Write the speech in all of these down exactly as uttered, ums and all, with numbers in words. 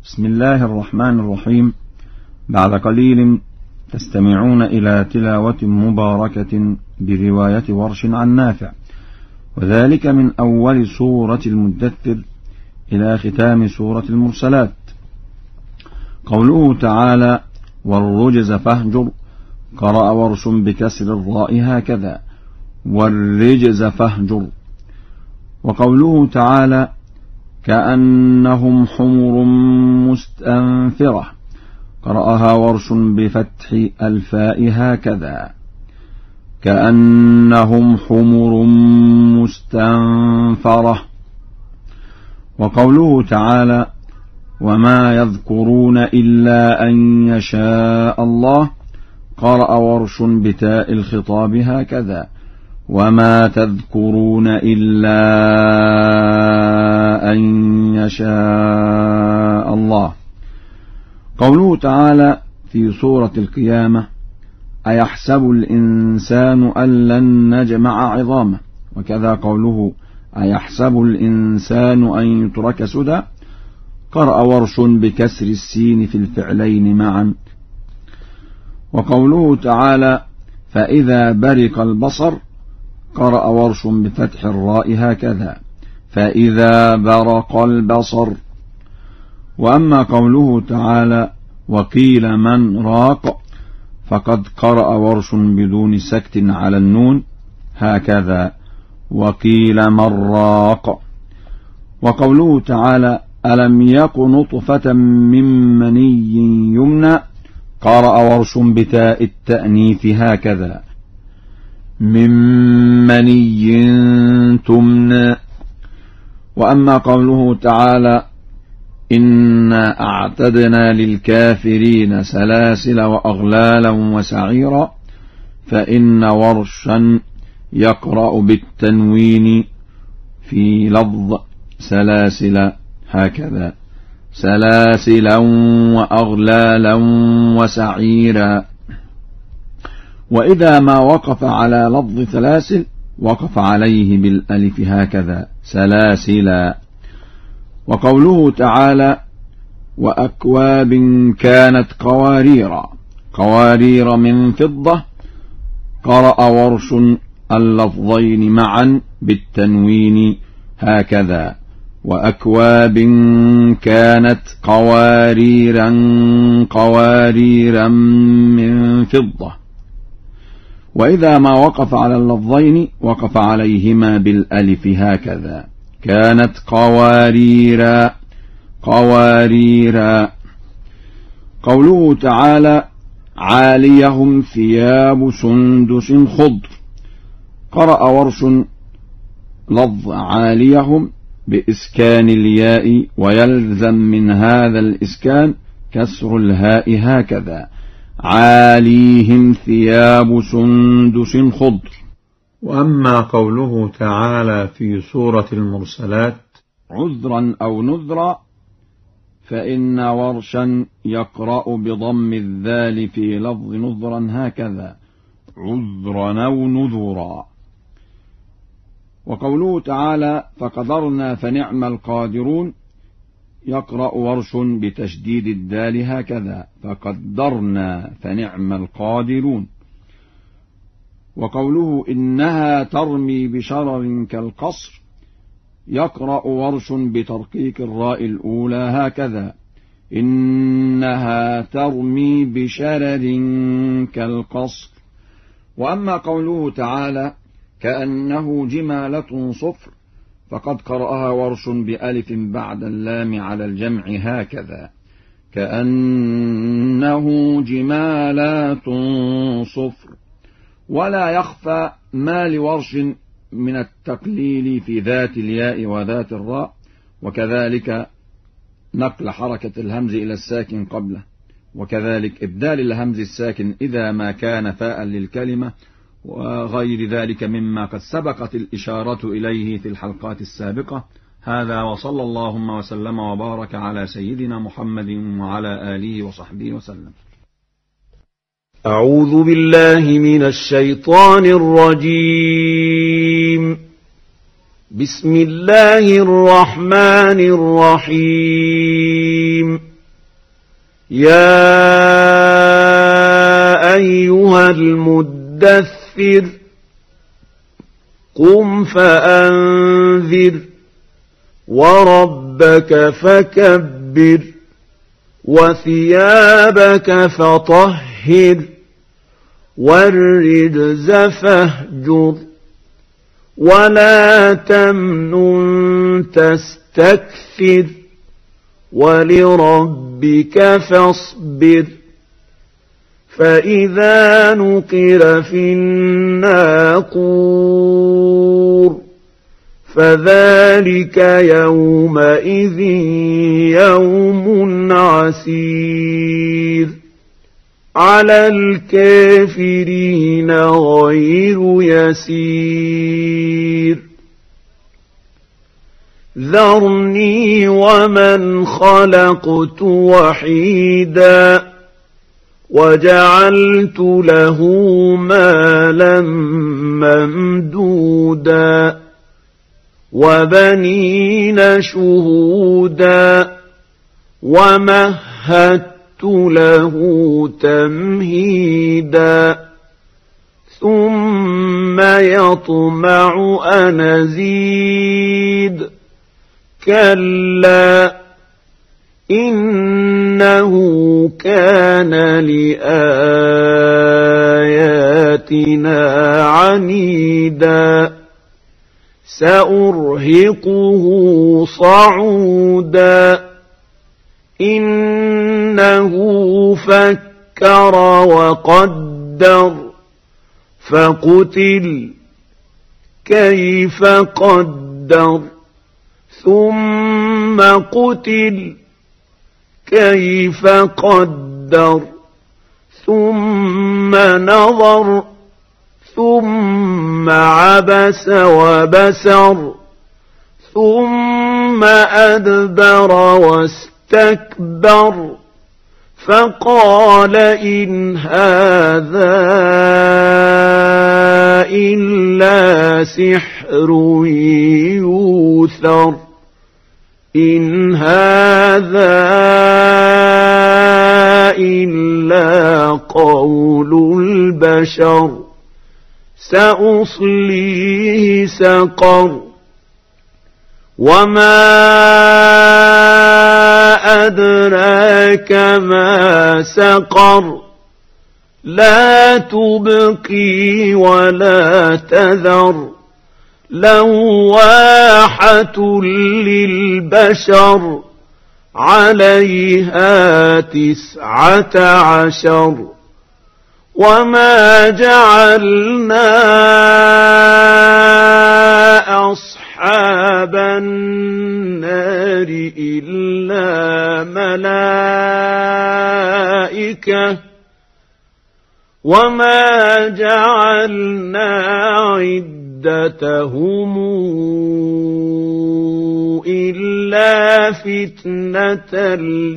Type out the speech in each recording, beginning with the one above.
بسم الله الرحمن الرحيم. بعد قليل تستمعون إلى تلاوة مباركة برواية ورش عن نافع، وذلك من أول سورة المدثر إلى ختام سورة المرسلات. قوله تعالى: والرجز فاهجر، قرأ ورش بكسر الراء هكذا: والرجز فاهجر. وقوله تعالى: كأنهم حمر مستنفرة، قرأها ورش بفتح الفاء هكذا: كأنهم حمر مستنفرة. وقوله تعالى: وما يذكرون إلا أن يشاء الله، قرأ ورش بتاء الخطاب هكذا: وما تذكرون إلا أن يشاء الله. قوله تعالى في سورة القيامة: أيحسب الإنسان أن لن نجمع عظامه، وكذا قوله: أيحسب الإنسان أن يترك سدى، قرأ ورش بكسر السين في الفعلين معا. وقوله تعالى: فإذا برق البصر، قرأ ورش بفتح الراء هكذا: فإذا برق البصر. وأما قوله تعالى: وقيل من راق، فقد قرأ ورش بدون سكت على النون هكذا: وقيل من راق. وقوله تعالى: ألم يك نطفة من مني يمنى، قرأ ورش بتاء التأنيث هكذا: من مني تمنى. وأما قوله تعالى: إنا أعتدنا للكافرين سلاسل وأغلالا وسعيرا، فإن ورشا يقرأ بالتنوين في لفظ سلاسل هكذا: سلاسلا وأغلالا وسعيرا. وإذا ما وقف على لفظ سلاسل وقف عليه بالألف هكذا: سلاسلا. وقوله تعالى: وأكواب كانت قواريرا، قوارير من فضة، قرأ ورش اللفظين معا بالتنوين هكذا: وأكواب كانت قواريرا قواريرا من فضة. وإذا ما وقف على اللفظين وقف عليهما بالألف هكذا: كانت قواريرا قواريرا. قوله تعالى: عاليهم ثياب سندس خضر، قرأ ورش لفظ عاليهم بإسكان الياء، ويلزم من هذا الإسكان كسر الهاء هكذا: عاليهم ثياب سندس خضر. وأما قوله تعالى في سورة المرسلات: عذرا أو نذرا، فإن ورشا يقرأ بضم الذال في لفظ نذرا هكذا: عذرا أو نذرا. وقوله تعالى: فقدرنا فنعم القادرون، يقرأ ورش بتشديد الدال هكذا: فقدرنا فنعم القادرون. وقوله: إنها ترمي بشرر كالقصر، يقرأ ورش بترقيق الراء الأولى هكذا: إنها ترمي بشرر كالقصر. وأما قوله تعالى: كأنه جمالة صفر، فقد قرأها ورش بألف بعد اللام على الجمع هكذا: كأنه جمالات صفر. ولا يخفى ما لورش من التقليل في ذات الياء وذات الراء، وكذلك نقل حركة الهمز إلى الساكن قبله، وكذلك إبدال الهمز الساكن إذا ما كان فاء للكلمة، وغير ذلك مما قد سبقت الإشارة إليه في الحلقات السابقة. هذا، وصلى اللهم وسلم وبارك على سيدنا محمد وعلى آله وصحبه وسلم. أعوذ بالله من الشيطان الرجيم. بسم الله الرحمن الرحيم. يا أيها المدثر قم فأنذر وربك فكبر وثيابك فطهر والرجز فاهجر ولا تمنن تستكثر ولربك فاصبر فإذا نقر في الناقور فذلك يومئذ يوم عسير على الكافرين غير يسير ذرني ومن خلقت وحيدا وجعلت له مالا ممدودا وبنين شهودا ومهدت له تمهيدا ثم يطمع أن أزيد كلا إنه كان لآياتنا عنيدا سأرهقه صعودا إنه فكر وقدر فقتل كيف قدر ثم قتل كيف قدر ثم نظر ثم عبس وبسر ثم أدبر واستكبر فقال إن هذا إلا سحر يوثر إن هذا إلا قول البشر سأصليه سقر وما أدراك ما سقر لا تبقي ولا تذر لواحة للبشر عليها تسعة عشر وما جعلنا أصحاب النار إلا ملائكة وما جعلنا عدتهم إلا فتنة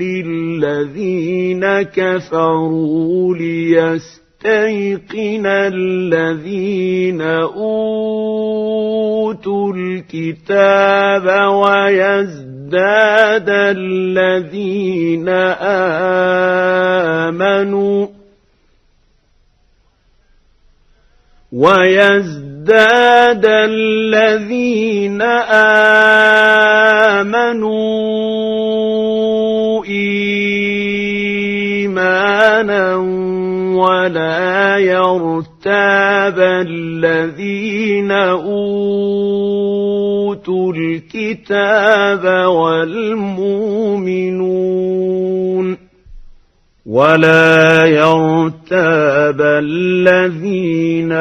للذين كفروا ليستيقن الذين أوتوا الكتاب ويزداد الذين آمنوا ويزداد الذين آمنوا إيمانا ولا يرتاب الذين أوتوا الكتاب والمؤمنون ولا يرتاب الذين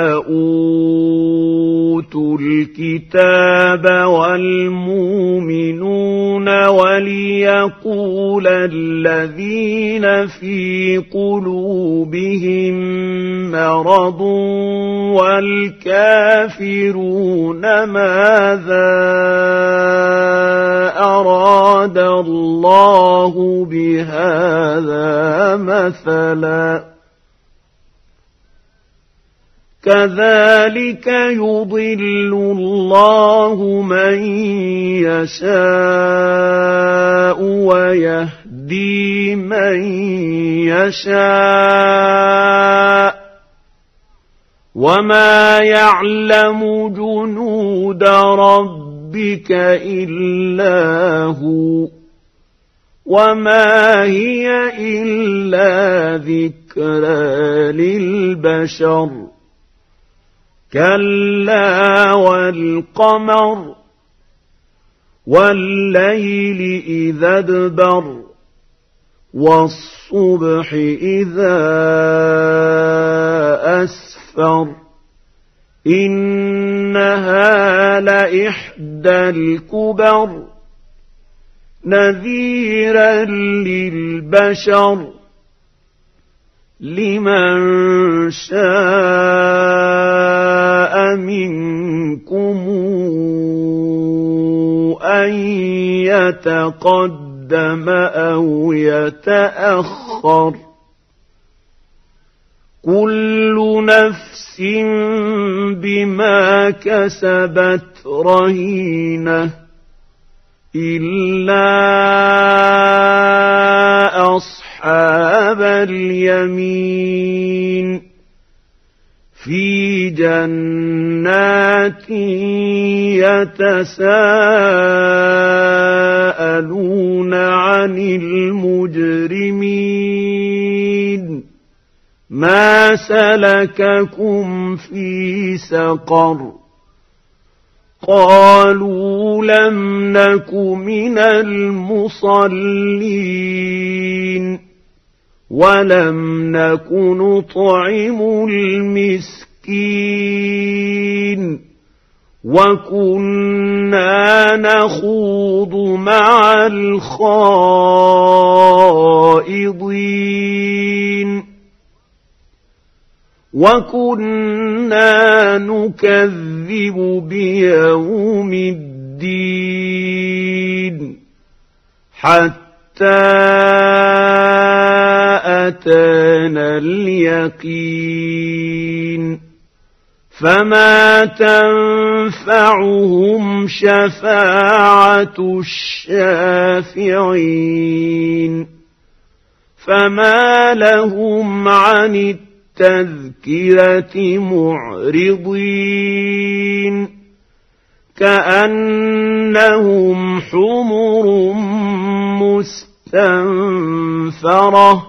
أوتوا الكتاب والمؤمنون وليقول الذين في قلوبهم مرض والكافرون ماذا أراد الله بهذا مثلا كذلك يضل الله من يشاء ويهدي يهدي من يشاء وما يعلم جنود ربك إلا هو وما هي إلا ذكرى للبشر كلا والقمر والليل إذا ادبر والصبح إذا أسفر إنها لإحدى الكبر نذيرا للبشر لمن شاء منكم أن يتقدم أو يتأخر كل نفس بما كسبت رهينة إلا أصحاب اليمين في جنات يتساءلون عن المجرمين ما سلككم في سقر قالوا لم نك من المصلين ولم نك نطعم المسكين وكنا نخوض مع الخائضين وكنا نكذب بيوم الدين حتى أتانا اليقين فما تنفعهم شفاعة الشافعين فما لهم عن التذكرة معرضين كأنهم حمر مستنفرة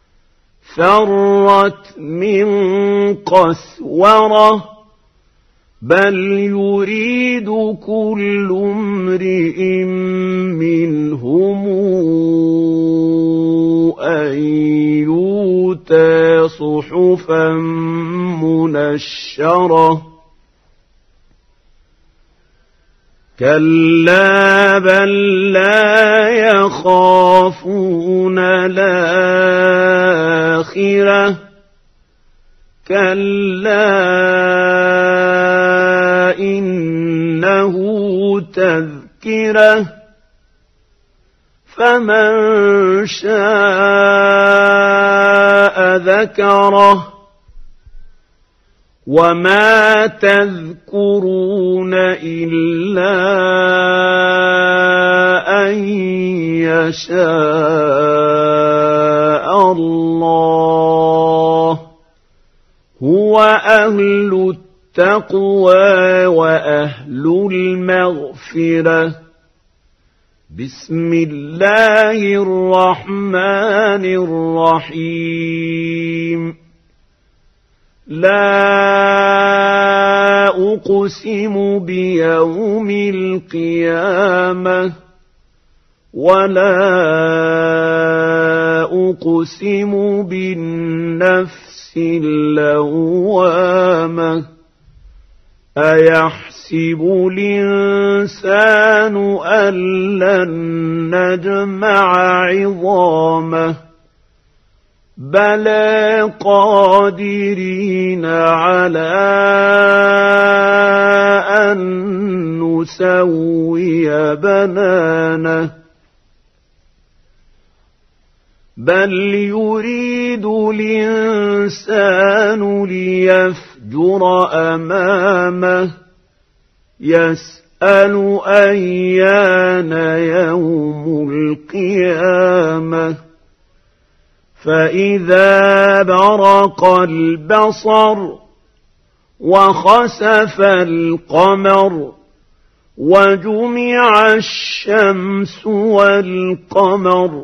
فرت من قسورة بل يريد كل امرئ منهم أن يؤتى صحفا منشرة كلا بل لا يخافون الآخرة كلا إنه تذكرة فمن شاء ذكره وما تذكرون إلا أن يشاء الله هو أهل التقوى وأهل المغفرة بسم الله الرحمن الرحيم لا أقسم بيوم القيامة ولا أقسم بالنفس اللوامة أيحسب الإنسان أن لن نجمع عظامه بلى قادرين على أن نسوي بنانه بل يريد الإنسان ليفجر أمامه يسأل أيان يوم القيامة فإذا برق البصر وخسف القمر وجمع الشمس والقمر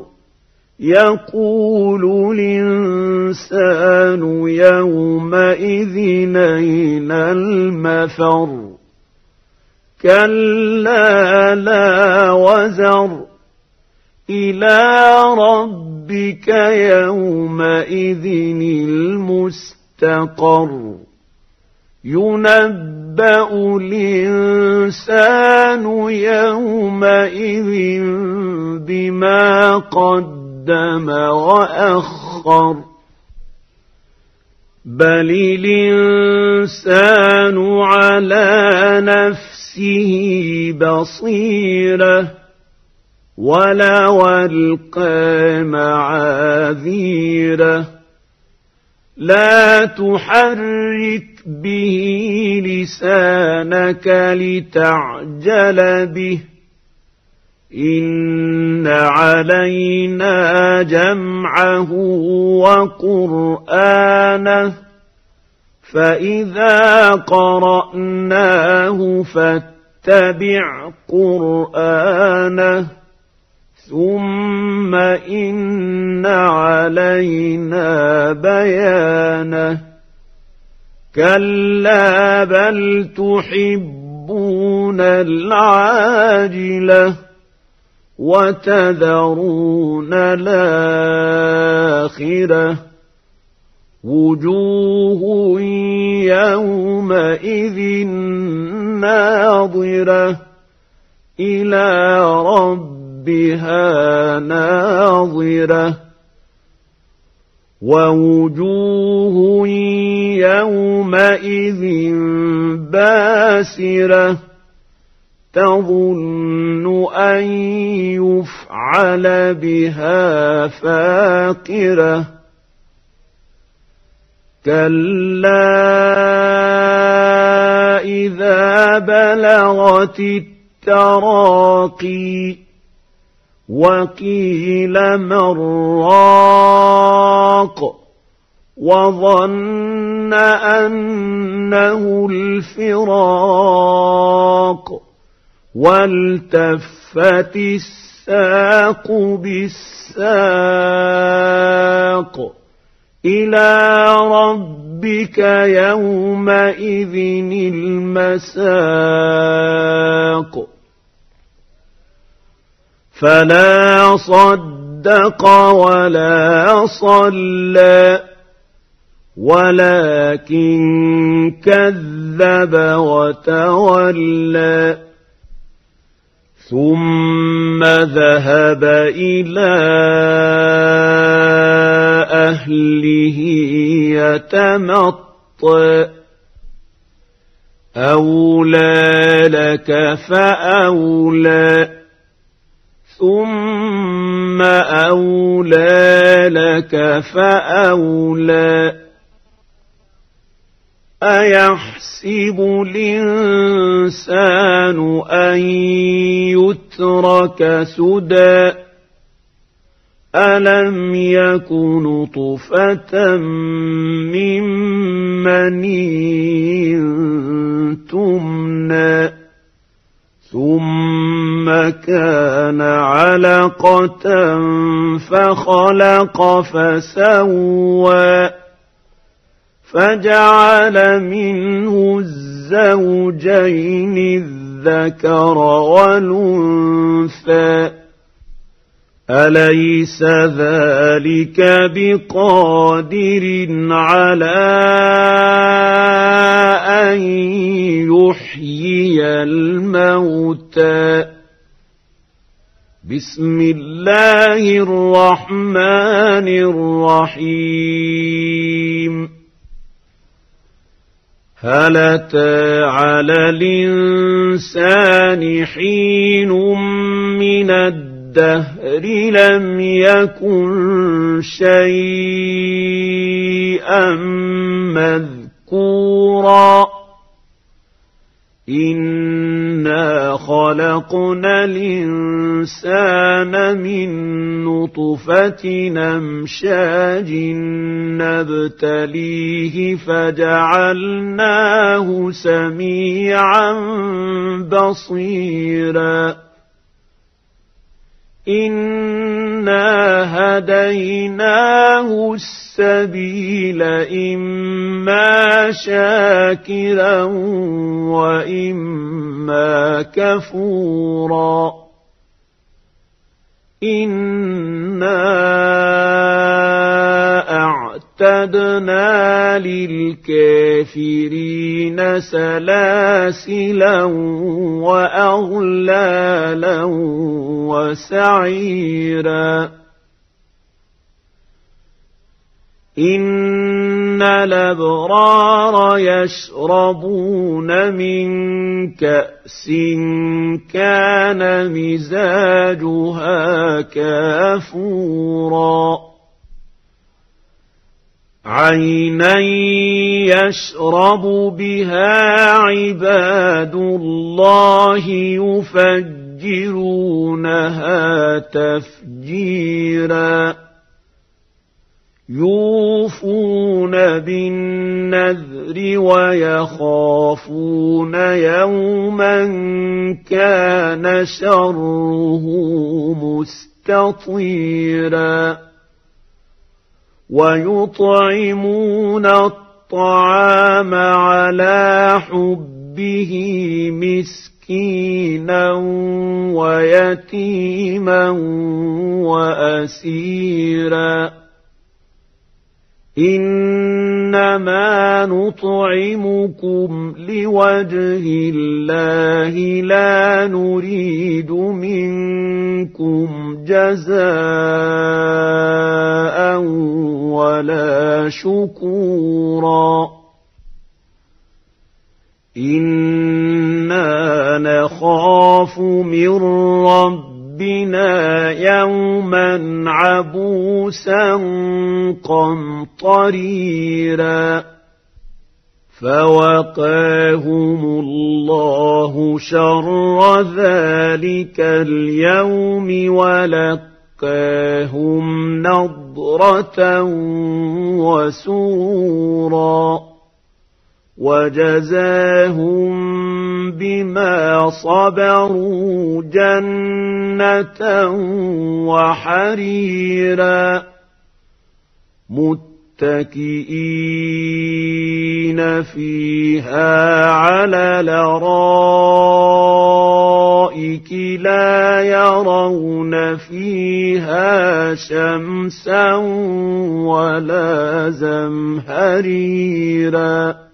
يقول الإنسان يومئذ أين المفر كلا لا وزر إلى ربك يومئذ المستقر ينبأ الإنسان يومئذ بما قدم وأخر بل الإنسان على نفسه بصيرة ولو ألقى معاذيره لا تحرك به لسانك لتعجل به إن علينا جمعه وقرآنه فإذا قرأناه فاتبع قرآنه ثم إن علينا بيانه كلا بل تحبون العاجلة وتذرون الآخرة وجوه يومئذ ناظرة إلى ربها ناظرة ووجوه يومئذ باسرة تظن أن يفعل بها فاقرة كلا إذا بلغت التراقي وقيل من راق وظن أنه الفراق والتفت الساق بالساق إلى ربك يومئذ المساق فلا صدق ولا صلى ولكن كذب وتولى ثم ذهب إلى أهله يتمطى أولى لك فأولى ثم أولى لك فأولى أيحسب الإنسان أن يترك سدى ألم يك نطفة من مني تمنى ثم كان علقة فخلق فسوى فجعل منه الزوجين الذكر والأنثى أليس ذلك بقادر على أن يحيي الموتى بسم الله الرحمن الرحيم هل أتى على الإنسان حين من الدهر لم يكن شيئا مذكورا إنا إِنَّا خَلَقْنَا الْإِنسَانَ مِن نُّطْفَةٍ أَمْشَاجٍ نَّبْتَلِيهِ فَجَعَلْنَاهُ سَمِيعًا بَصِيرًا إِنَّا هَدَيْنَاهُ السَّبِيلَ إِمَّا شَاكِرًا وَإِمَّا كَفُورًا إِنَّا أَعْتَدْنَا لِلْكَافِرِينَ سَلَاسِلًا وَأَغْلَالًا وَسَعِيرًا إِنَّ الْأَبْرَارَ يَشْرَبُونَ مِن كَأْسٍ كَانَ مِزَاجُهَا كَافُورًا عَيْنًا يَشْرَبُ بِهَا عِبَادُ اللَّهِ يُفَجِّرُونَهَا تَفْجِيرًا يُوفُونَ بِالنَّذْرِ وَيَخَافُونَ يَوْمًا كَانَ شَرُّهُ مُسْتَطِيرًا وَيُطْعِمُونَ الطَّعَامَ عَلَىٰ حُبِّهِ مِسْكِينًا وَيَتِيمًا وَأَسِيرًا إِنَّمَا نُطْعِمُكُمْ لِوَجْهِ اللَّهِ لَا نُرِيدُ مِنكُمْ جَزَاءً وَلَا شُكُورًا إِنَّا نَخَافُ مِن رَّبِّنَا يَوْمًا عَبُوسًا قَمْطَرِيرًا فَوَقَاهُمُ اللَّهُ شَرَّ ذَٰلِكَ الْيَوْمِ وَلَقَّاهُمْ نَضْرَةً وَسُرُورًا وَجَزَاهُم بِمَا صَبَرُوا جَنَّةً وَحَرِيرًا مُتَّكِئِينَ فِيهَا عَلَى الْأَرَائِكِ لَا يَرَوْنَ فِيهَا شَمْسًا وَلَا زَمْهَرِيرًا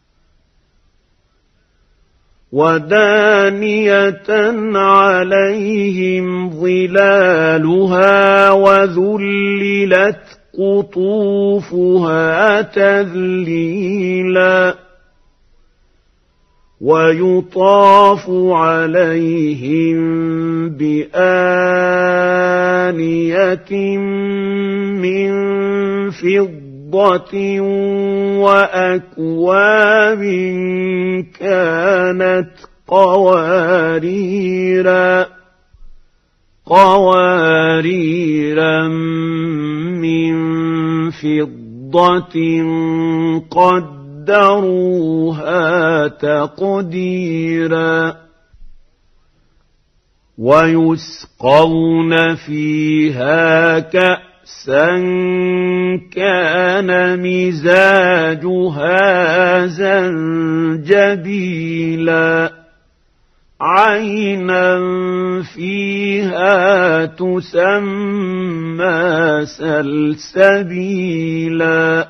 وَدَانِيَةً عَلَيْهِمْ ظِلَالُهَا وَذُلِّلَتْ قُطُوفُهَا تَذْلِيلًا وَيُطَافُ عَلَيْهِم بِآنِيَةٍ مِّن فِضَّةٍ وَأَكْوَابٍ كَانَتْ قَوَارِيرَا قَوَارِيرَا مِن فِضَّةٍ قَدَّرُوهَا تَقْدِيرًا وَيُسْقَوْنَ فِيهَا كَأْسًا كَانَ مِزَاجُهَا زَنجَبِيلًا عَيْنًا فِيهَا تُسَمَّىٰ سَلْسَبِيلًا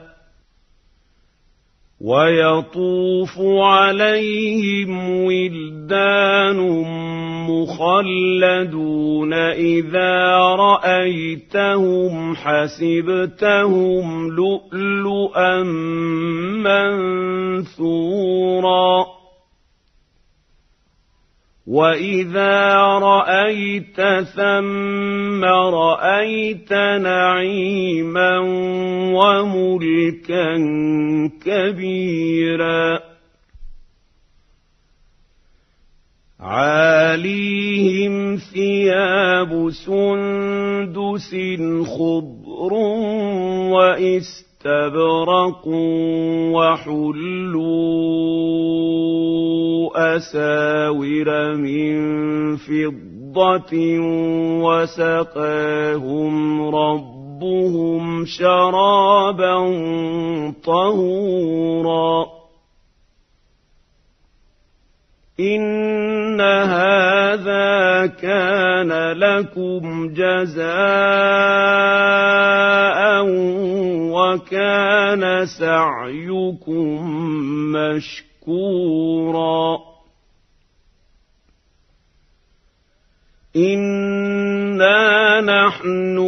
وَيَطُوفُ عَلَيْهِمْ وِلْدَانٌ مُّخَلَّدُونَ إِذَا رَأَيْتَهُمْ حَسِبْتَهُمْ لُؤْلُؤًا مَّنثُورًا وَإِذَا رَأَيْتَ ثَمَّ رَأَيْتَ نَعِيمًا وَمُلْكًا كَبِيرًا عاليهم ثياب سندس خضر واستبرق وحلوا أساور من فضة وسقاهم ربهم شرابا طهورا إن هذا كان لكم جزاء وكان سعيكم مشكورا إنا نحن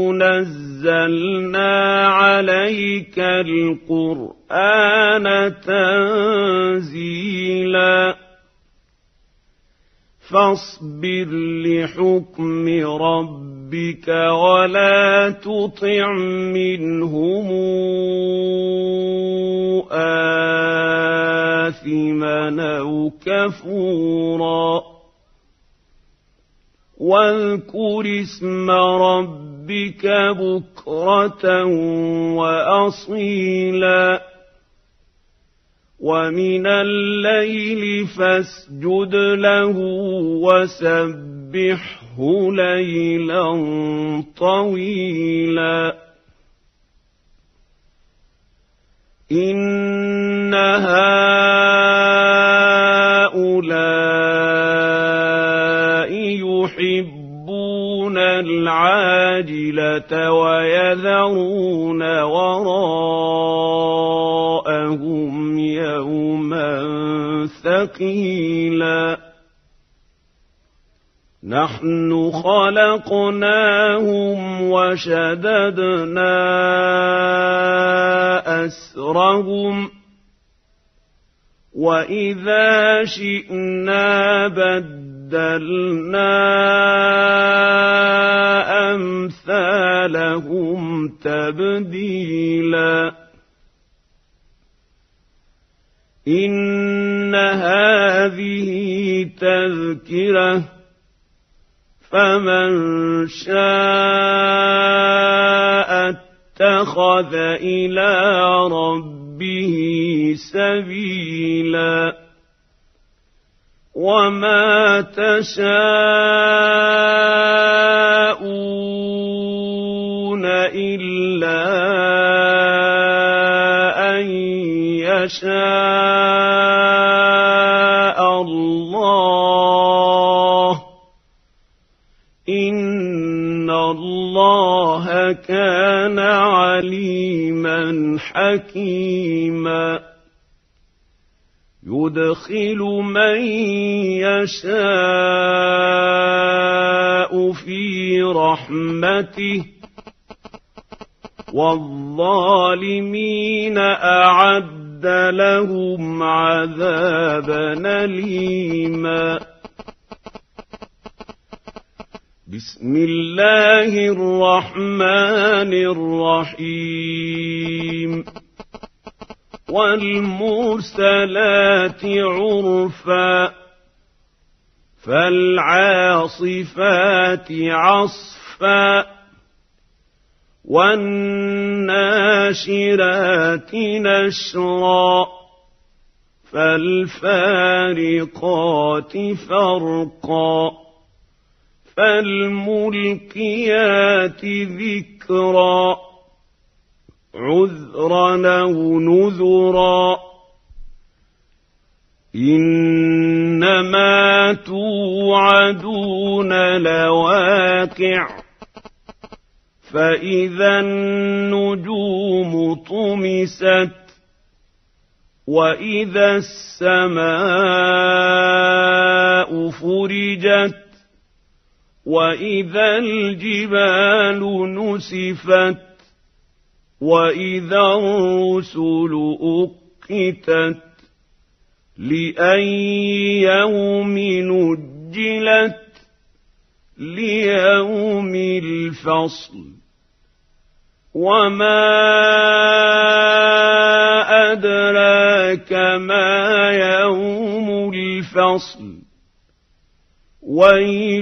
نزلنا عليك القرآن تنزيلا فاصبر لحكم ربك ولا تطع منهم آثما أو كفورا واذكر اسم ربك بكرة وأصيلا ومن الليل فاسجد له وسبحه ليلا طويلا إن هؤلاء يحبون العاجلة ويذرون وراءهم يوما ثقيلا نحن خلقناهم وشددنا أسرهم وإذا شئنا بدلنا أمثالهم تبديلا إن هذه تذكرة فمن شاء اتخذ إلى ربه سبيلا وما تشاءون إلا أن يشاء الله إن الله كان عليما حكيما يدخل من يشاء في رحمته والظالمين أعد لهم عذابا أليما بسم الله الرحمن الرحيم والمرسلات عرفا فالعاصفات عصفا والناشرات نشرا فالفارقات فرقا فالملقيات ذكرا عذرا أو نذرا إنما توعدون لواقع فإذا النجوم طمست وإذا السماء فرجت وإذا الجبال نسفت وإذا الرسل أقتت لأي يوم نجلت ليوم الفصل وما أدراك ما يوم الفصل ويل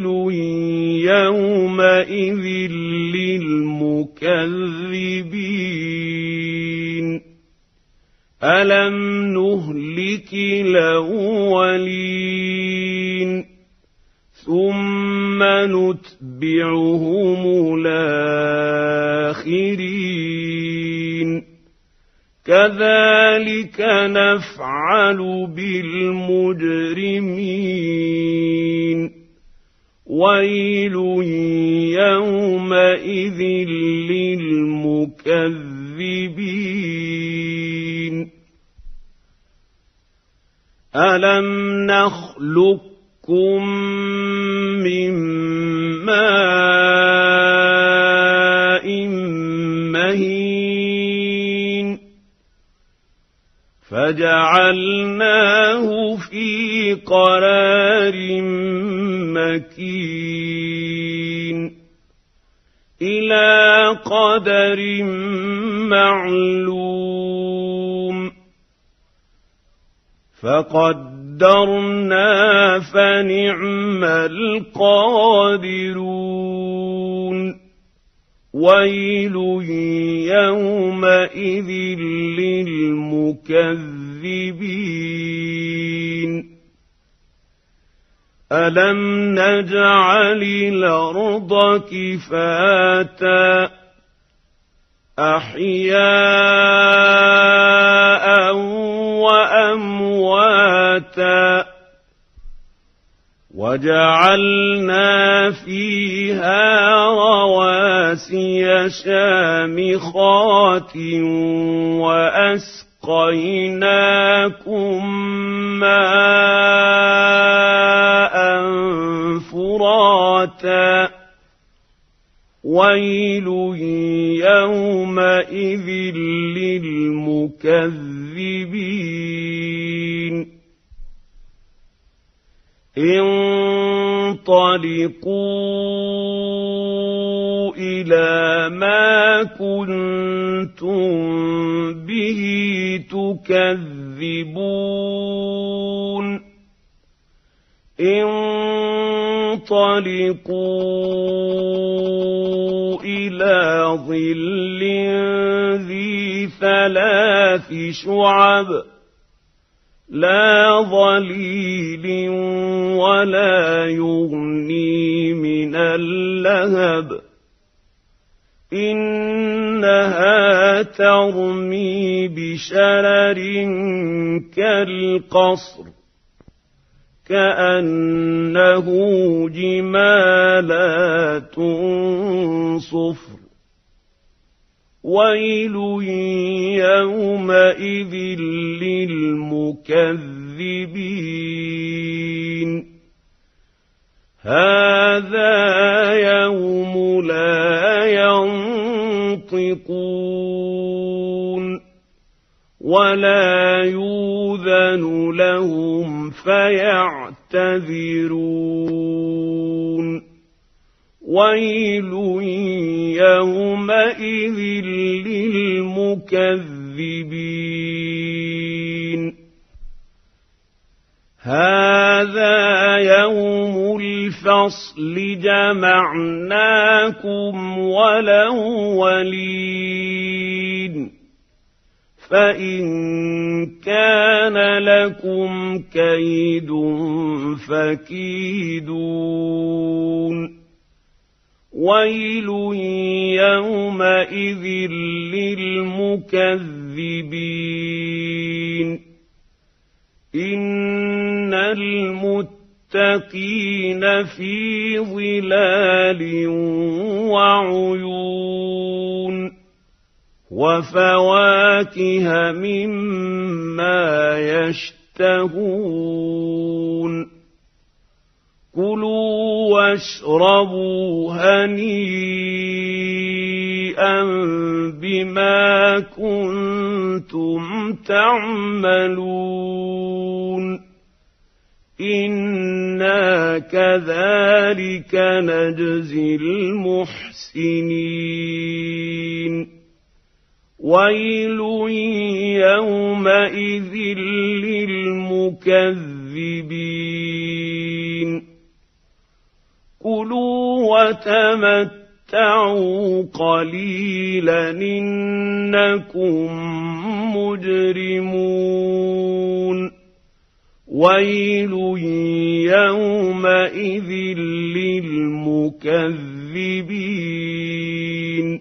يومئذ للمكذبين ألم نهلك الأولين ثم نتبعهم الآخرين كذلك نفعل بالمجرمين ويل يومئذ للمكذبين ألم نخلقكم من ماء مهين فجعلناه في قرار مكين إلى قدر معلوم فقدرنا فنعم القادرون ويل يومئذ للمكذبين ألم نجعل الأرض كفاتا أحياء وأمواتا وجعلنا فيها رواسي شامخات وأسقيناكم ماء فراتا ويل يومئذ للمكذبين انطلقوا إلى ما كنتم به تكذبون انطلقوا إلى ظل ذي ثلاث شعب لا ظليل ولا يغني من اللهب إنها ترمي بشرر كالقصر كأنه جمالات صفر ويل يومئذ للمكذبين هذا يوم لا ينطقون ولا يؤذن لهم فيعتذرون ويل يومئذ للمكذبين هذا يوم الفصل جمعناكم والأولين فإن كان لكم كيد فكيدون ويل يومئذ للمكذبين إن المتقين في ظلال وعيون وفواكه مما يشتهون كلوا واشربوا هنيئا بما كنتم تعملون إنا كذلك نجزي المحسنين ويل يومئذ للمكذبين كلوا وتمتعوا قليلا إنكم مجرمون ويل يومئذ للمكذبين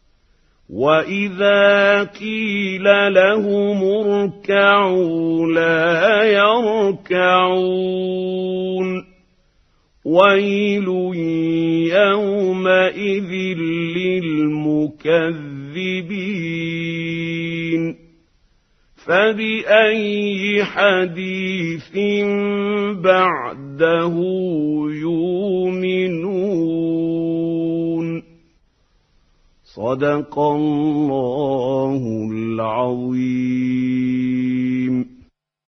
وإذا قيل لهم اركعوا لا يركعون ويل يومئذ للمكذبين فبأي حديث بعده يؤمنون صدق الله العظيم.